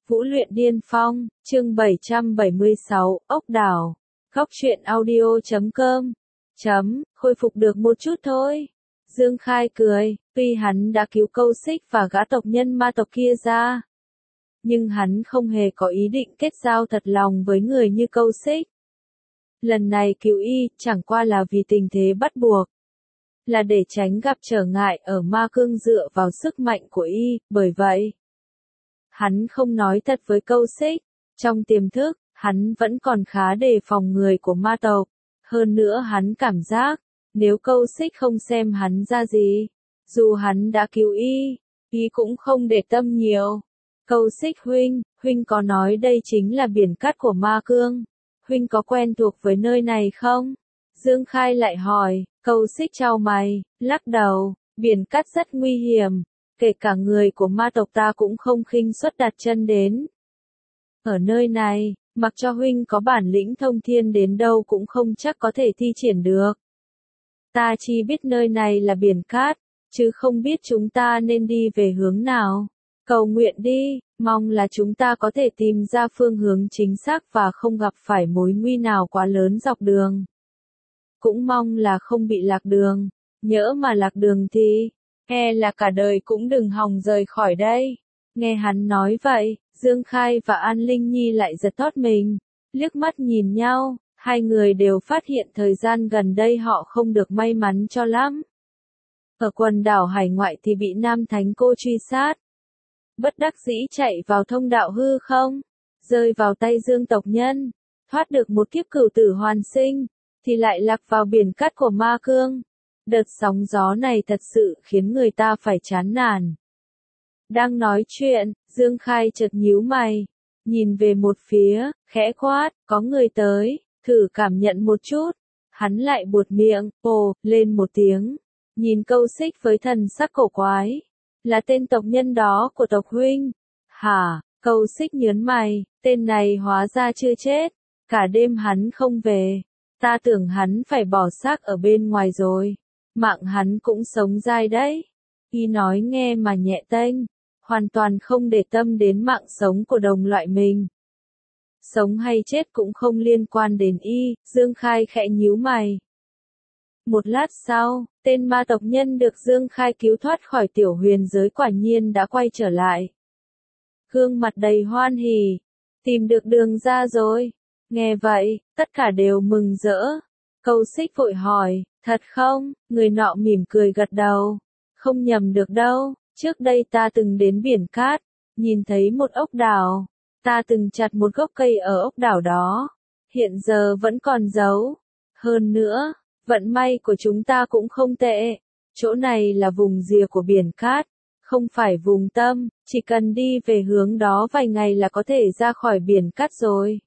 Vũ luyện điên phong, chương 776, ốc đảo. Góc truyện audio.com. Khôi phục được một chút thôi. Dương Khai cười, tuy hắn đã cứu Câu Xích và gã tộc nhân ma tộc kia ra. Nhưng hắn không hề có ý định kết giao thật lòng với người như Câu Xích. Lần này cứu y chẳng qua là vì tình thế bắt buộc. Là để tránh gặp trở ngại ở ma cương dựa vào sức mạnh của y, bởi vậy. Hắn không nói thật với Câu Xích, trong tiềm thức, hắn vẫn còn khá đề phòng người của ma tộc. Hơn nữa hắn cảm giác, nếu Câu Xích không xem hắn ra gì, dù hắn đã cứu y cũng không để tâm nhiều. Câu Xích huynh có nói đây chính là biển cát của ma cương, huynh có quen thuộc với nơi này không? Dương Khai lại hỏi, Câu Xích chau mày, lắc đầu, biển cát rất nguy hiểm. Kể cả người của ma tộc ta cũng không khinh suất đặt chân đến. Ở nơi này, mặc cho huynh có bản lĩnh thông thiên đến đâu cũng không chắc có thể thi triển được. Ta chỉ biết nơi này là biển cát, chứ không biết chúng ta nên đi về hướng nào. Cầu nguyện đi, mong là chúng ta có thể tìm ra phương hướng chính xác và không gặp phải mối nguy nào quá lớn dọc đường. Cũng mong là không bị lạc đường, nhỡ mà lạc đường thì... là cả đời cũng đừng hòng rời khỏi đây. Nghe hắn nói vậy, Dương Khai và An Linh Nhi lại giật thót mình, liếc mắt nhìn nhau, hai người đều phát hiện thời gian gần đây họ không được may mắn cho lắm. Ở quần đảo hải ngoại thì bị Nam Thánh Cô truy sát. Bất đắc dĩ chạy vào thông đạo hư không, rơi vào tay Dương tộc nhân, thoát được một kiếp cửu tử hoàn sinh, thì lại lạc vào biển cát của ma cương. Đợt sóng gió này thật sự khiến người ta phải chán nản. Đang nói chuyện, Dương Khai chợt nhíu mày, nhìn về một phía, khẽ quát, có người tới, thử cảm nhận một chút. Hắn lại buột miệng, ồ, lên một tiếng, nhìn Câu Xích với thần sắc cổ quái. Là tên tộc nhân đó của tộc huynh. Hả, Câu Xích nhớn mày, tên này hóa ra chưa chết, cả đêm hắn không về. Ta tưởng hắn phải bỏ xác ở bên ngoài rồi. Mạng hắn cũng sống dai đấy. Y nói nghe mà nhẹ tênh, hoàn toàn không để tâm đến mạng sống của đồng loại mình. Sống hay chết cũng không liên quan đến y, Dương Khai khẽ nhíu mày. Một lát sau, tên ma tộc nhân được Dương Khai cứu thoát khỏi tiểu huyền giới quả nhiên đã quay trở lại. Gương mặt đầy hoan hỉ, tìm được đường ra rồi. Nghe vậy, tất cả đều mừng rỡ. Câu Xích vội hỏi, thật không? Người nọ mỉm cười gật đầu. Không nhầm được đâu, trước đây ta từng đến biển cát, nhìn thấy một ốc đảo. Ta từng chặt một gốc cây ở ốc đảo đó. Hiện giờ vẫn còn giấu. Hơn nữa, vận may của chúng ta cũng không tệ. Chỗ này là vùng rìa của biển cát, không phải vùng tâm, chỉ cần đi về hướng đó vài ngày là có thể ra khỏi biển cát rồi.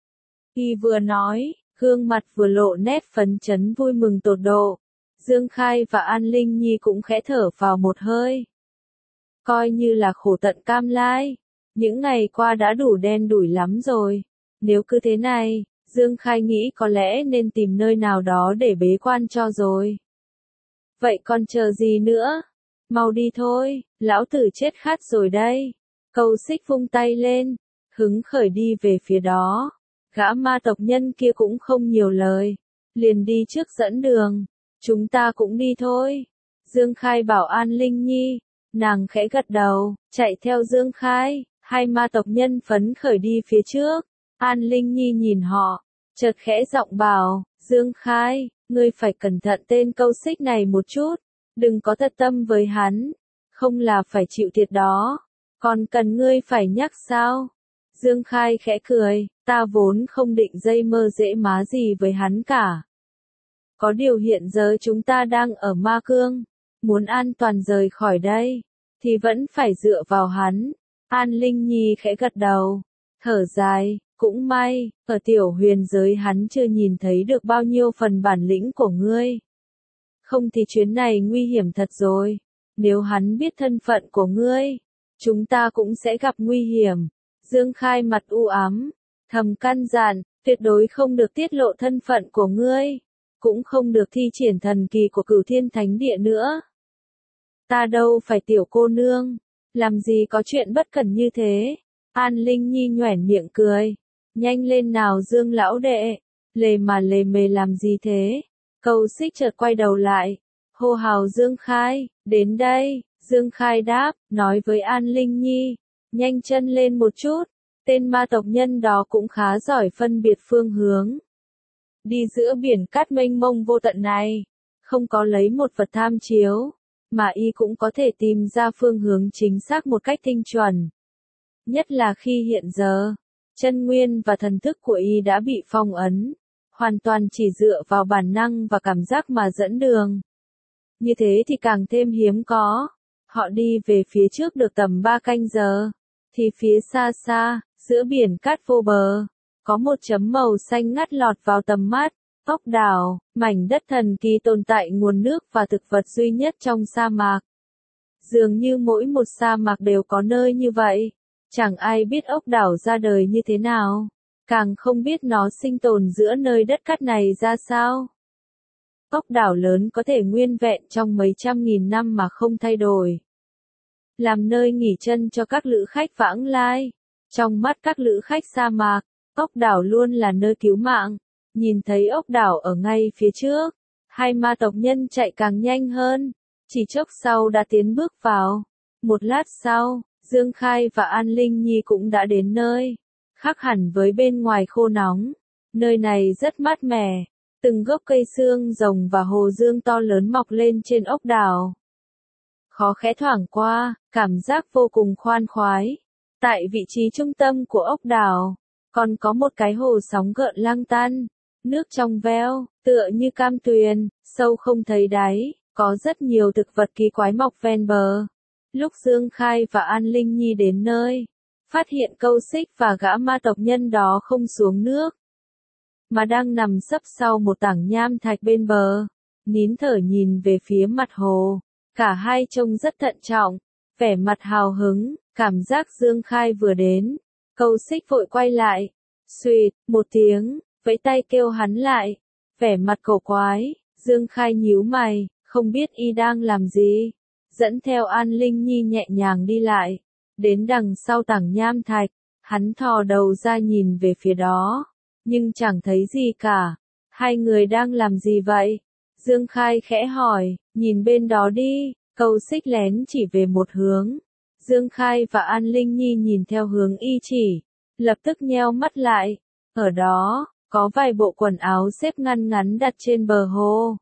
Y vừa nói, gương mặt vừa lộ nét phấn chấn vui mừng tột độ. Dương Khai và An Linh Nhi cũng khẽ thở vào một hơi. Coi như là khổ tận cam lai. Những ngày qua đã đủ đen đủi lắm rồi. Nếu cứ thế này, Dương Khai nghĩ có lẽ nên tìm nơi nào đó để bế quan cho rồi. Vậy còn chờ gì nữa? Mau đi thôi, lão tử chết khát rồi đây. Câu Xích vung tay lên, hứng khởi đi về phía đó. Gã ma tộc nhân kia cũng không nhiều lời, liền đi trước dẫn đường. Chúng ta cũng đi thôi. Dương Khai bảo An Linh Nhi, nàng khẽ gật đầu, chạy theo Dương Khai. Hai ma tộc nhân phấn khởi đi phía trước. An Linh Nhi nhìn họ, chợt khẽ giọng bảo, Dương Khai, ngươi phải cẩn thận tên Câu Xích này một chút, đừng có thật tâm với hắn, không là phải chịu thiệt đó. Còn cần ngươi phải nhắc sao? Dương Khai khẽ cười, ta vốn không định dây mơ dễ má gì với hắn cả. Có điều hiện giờ chúng ta đang ở ma cương, muốn an toàn rời khỏi đây, thì vẫn phải dựa vào hắn. An Linh Nhi khẽ gật đầu, thở dài, cũng may, ở tiểu huyền giới hắn chưa nhìn thấy được bao nhiêu phần bản lĩnh của ngươi. Không thì chuyến này nguy hiểm thật rồi, nếu hắn biết thân phận của ngươi, chúng ta cũng sẽ gặp nguy hiểm. Dương Khai mặt u ám, thầm căn dặn, tuyệt đối không được tiết lộ thân phận của ngươi, cũng không được thi triển thần kỳ của Cửu Thiên Thánh Địa nữa. Ta đâu phải tiểu cô nương, làm gì có chuyện bất cẩn như thế. An Linh Nhi nhoẻn miệng cười. Nhanh lên nào Dương lão đệ, lề mà lề mề làm gì thế? Câu xích chợt quay đầu lại, hô hào Dương Khai, đến đây. Dương Khai đáp, nói với An Linh Nhi, nhanh chân lên một chút. Tên ma tộc nhân đó cũng khá giỏi phân biệt phương hướng. Đi giữa biển cát mênh mông vô tận này, không có lấy một vật tham chiếu, mà y cũng có thể tìm ra phương hướng chính xác một cách tinh chuẩn. Nhất là khi hiện giờ, chân nguyên và thần thức của y đã bị phong ấn, hoàn toàn chỉ dựa vào bản năng và cảm giác mà dẫn đường. Như thế thì càng thêm hiếm có. Họ đi về phía trước được tầm 3 canh giờ, thì phía xa xa, giữa biển cát vô bờ, có một chấm màu xanh ngắt lọt vào tầm mắt. Ốc đảo, mảnh đất thần kỳ tồn tại nguồn nước và thực vật duy nhất trong sa mạc. Dường như mỗi một sa mạc đều có nơi như vậy. Chẳng ai biết ốc đảo ra đời như thế nào, càng không biết nó sinh tồn giữa nơi đất cát này ra sao. Ốc đảo lớn có thể nguyên vẹn trong mấy trăm nghìn năm mà không thay đổi, làm nơi nghỉ chân cho các lữ khách vãng lai. Trong mắt các lữ khách sa mạc, ốc đảo luôn là nơi cứu mạng. Nhìn thấy ốc đảo ở ngay phía trước, hai ma tộc nhân chạy càng nhanh hơn, chỉ chốc sau đã tiến bước vào. Một lát sau, Dương Khai và An Linh Nhi cũng đã đến nơi. Khác hẳn với bên ngoài khô nóng, nơi này rất mát mẻ, từng gốc cây xương rồng và hồ dương to lớn mọc lên trên ốc đảo. Khó khẽ thoảng qua, cảm giác vô cùng khoan khoái. Tại vị trí trung tâm của ốc đảo, còn có một cái hồ sóng gợn lăng tăn, nước trong veo, tựa như cam tuyền, sâu không thấy đáy, có rất nhiều thực vật kỳ quái mọc ven bờ. Lúc Dương Khai và An Linh Nhi đến nơi, phát hiện Câu Xích và gã ma tộc nhân đó không xuống nước, mà đang nằm sấp sau một tảng nham thạch bên bờ, nín thở nhìn về phía mặt hồ. Cả hai trông rất thận trọng, vẻ mặt hào hứng, cảm giác Dương Khai vừa đến. Câu Xích vội quay lại, xuỵt, một tiếng, vẫy tay kêu hắn lại. Vẻ mặt cổ quái, Dương Khai nhíu mày, không biết y đang làm gì. Dẫn theo An Linh Nhi nhẹ nhàng đi lại, đến đằng sau tảng nham thạch, hắn thò đầu ra nhìn về phía đó, nhưng chẳng thấy gì cả. Hai người đang làm gì vậy? Dương Khai khẽ hỏi, nhìn bên đó đi. Câu Xích lén chỉ về một hướng. Dương Khai và An Linh Nhi nhìn theo hướng y chỉ, lập tức nheo mắt lại. Ở đó, có vài bộ quần áo xếp ngăn ngắn đặt trên bờ hồ.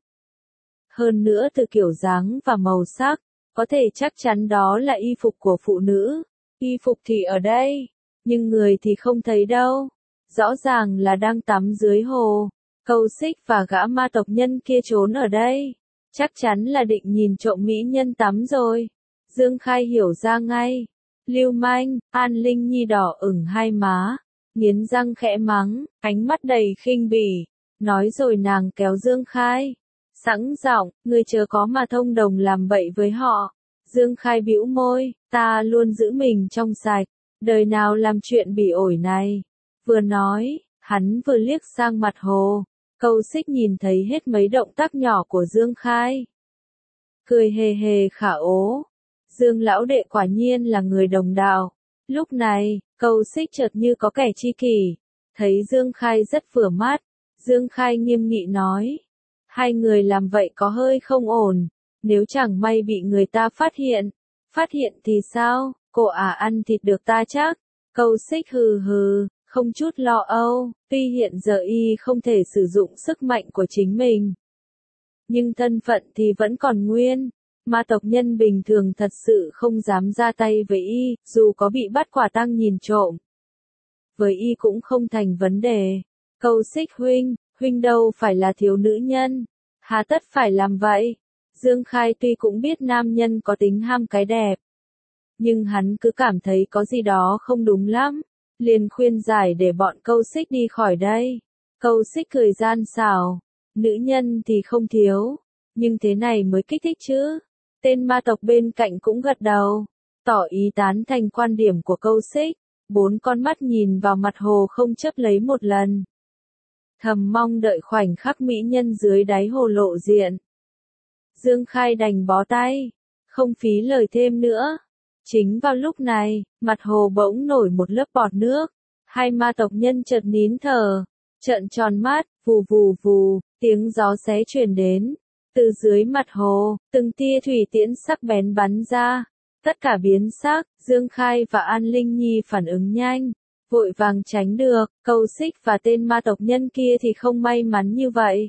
Hơn nữa từ kiểu dáng và màu sắc, có thể chắc chắn đó là y phục của phụ nữ. Y phục thì ở đây, nhưng người thì không thấy đâu. Rõ ràng là đang tắm dưới hồ. Câu Xích và gã ma tộc nhân kia trốn ở đây, chắc chắn là định nhìn trộm mỹ nhân tắm rồi. Dương Khai hiểu ra ngay. Lưu manh. An Linh Nhi đỏ ửng hai má, nghiến răng khẽ mắng, ánh mắt đầy khinh bỉ. Nói rồi nàng kéo Dương Khai, sẵn giọng, ngươi chớ có mà thông đồng làm bậy với họ. Dương Khai bĩu môi, ta luôn giữ mình trong sạch, đời nào làm chuyện bỉ ổi này. Vừa nói, hắn vừa liếc sang mặt hồ. Câu Xích nhìn thấy hết mấy động tác nhỏ của Dương Khai, cười hề hề khả ố. Dương lão đệ quả nhiên là người đồng đạo. Lúc này, Câu Xích chợt như có kẻ tri kỷ, thấy Dương Khai rất vừa mắt. Dương Khai nghiêm nghị nói, hai người làm vậy có hơi không ổn, nếu chẳng may bị người ta phát hiện thì sao, cô ăn thịt được ta chắc. Câu Xích hừ hừ, không chút lo âu, tuy hiện giờ y không thể sử dụng sức mạnh của chính mình, nhưng thân phận thì vẫn còn nguyên. Ma tộc nhân bình thường thật sự không dám ra tay với y, dù có bị bắt quả tang nhìn trộm. Với y cũng không thành vấn đề. Câu Xích huynh đâu phải là thiếu nữ nhân, hà tất phải làm vậy. Dương Khai tuy cũng biết nam nhân có tính ham cái đẹp, nhưng hắn cứ cảm thấy có gì đó không đúng lắm, liền khuyên giải để bọn Câu Xích đi khỏi đây. Câu Xích cười gian xảo, nữ nhân thì không thiếu, nhưng thế này mới kích thích chứ. Tên ma tộc bên cạnh cũng gật đầu, tỏ ý tán thành quan điểm của Câu Xích. Bốn con mắt nhìn vào mặt hồ không chớp lấy một lần, thầm mong đợi khoảnh khắc mỹ nhân dưới đáy hồ lộ diện. Dương Khai đành bó tay, không phí lời thêm nữa. Chính vào lúc này, mặt hồ bỗng nổi một lớp bọt nước. Hai ma tộc nhân chợt nín thở, trợn tròn mắt, vù vù vù, tiếng gió xé truyền đến. Từ dưới mặt hồ, từng tia thủy tiễn sắc bén bắn ra. Tất cả biến sắc, Dương Khai và An Linh Nhi phản ứng nhanh, vội vàng tránh được. Câu Xích và tên ma tộc nhân kia thì không may mắn như vậy.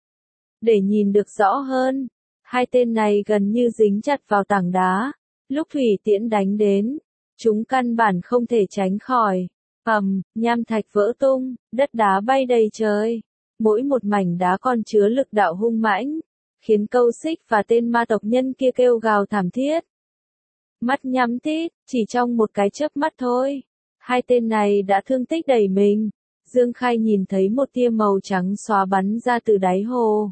Để nhìn được rõ hơn, hai tên này gần như dính chặt vào tảng đá. Lúc thủy tiễn đánh đến, chúng căn bản không thể tránh khỏi. Nham thạch vỡ tung, đất đá bay đầy trời. Mỗi một mảnh đá còn chứa lực đạo hung mãnh, khiến Câu Xích và tên ma tộc nhân kia kêu gào thảm thiết. Mắt nhắm tít, chỉ trong một cái chớp mắt thôi, hai tên này đã thương tích đầy mình. Dương Khai nhìn thấy một tia màu trắng xóa bắn ra từ đáy hồ.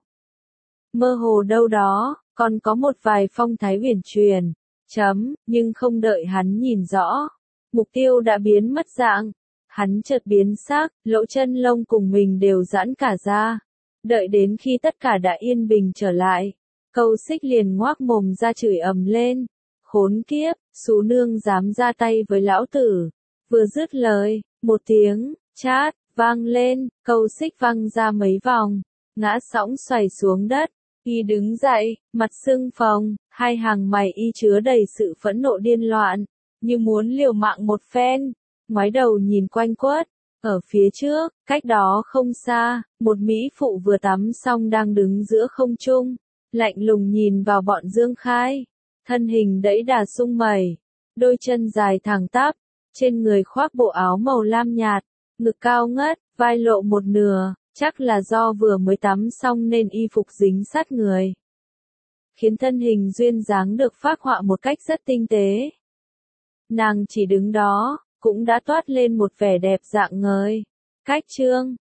Mơ hồ đâu đó, còn có một vài phong thái uyển chuyển. Nhưng không đợi hắn nhìn rõ, mục tiêu đã biến mất dạng. Hắn chợt biến sắc, lỗ chân lông cùng mình đều giãn cả ra. Đợi đến khi tất cả đã yên bình trở lại, Câu Xích liền ngoác mồm ra chửi ầm lên. Khốn kiếp, xú nương dám ra tay với lão tử. Vừa dứt lời, một tiếng chát vang lên, Câu Xích văng ra mấy vòng, ngã sõng xoài xuống đất. Y đứng dậy, mặt sưng phồng, hai hàng mày y chứa đầy sự phẫn nộ điên loạn, như muốn liều mạng một phen. Ngoái đầu nhìn quanh quất, ở phía trước, cách đó không xa, một mỹ phụ vừa tắm xong đang đứng giữa không trung, lạnh lùng nhìn vào bọn Dương Khai. Thân hình đẫy đà sung mẩy, đôi chân dài thẳng tắp, trên người khoác bộ áo màu lam nhạt, ngực cao ngất, vai lộ một nửa, chắc là do vừa mới tắm xong nên y phục dính sát người, khiến thân hình duyên dáng được phác họa một cách rất tinh tế. Nàng chỉ đứng đó, cũng đã toát lên một vẻ đẹp rạng ngời. Cách chương